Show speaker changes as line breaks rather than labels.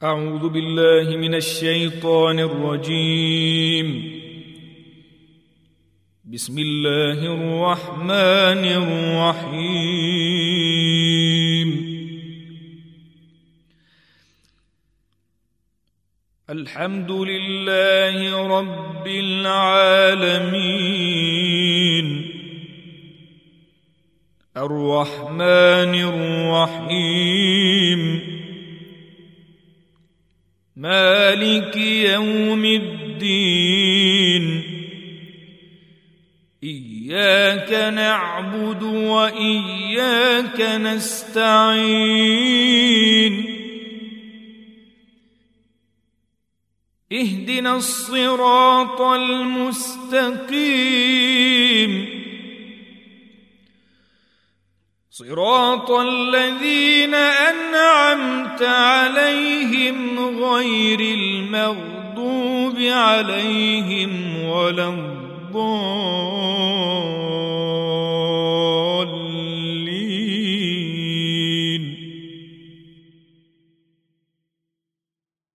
أعوذ بالله من الشيطان الرجيم. بسم الله الرحمن الرحيم. الحمد لله رب العالمين الرحمن الرحيم مالك يوم الدين إياك نعبد وإياك نستعين اهدنا الصراط المستقيم صراط الذين أنعمت عليهم غير المغضوب عليهم ولا الضالين.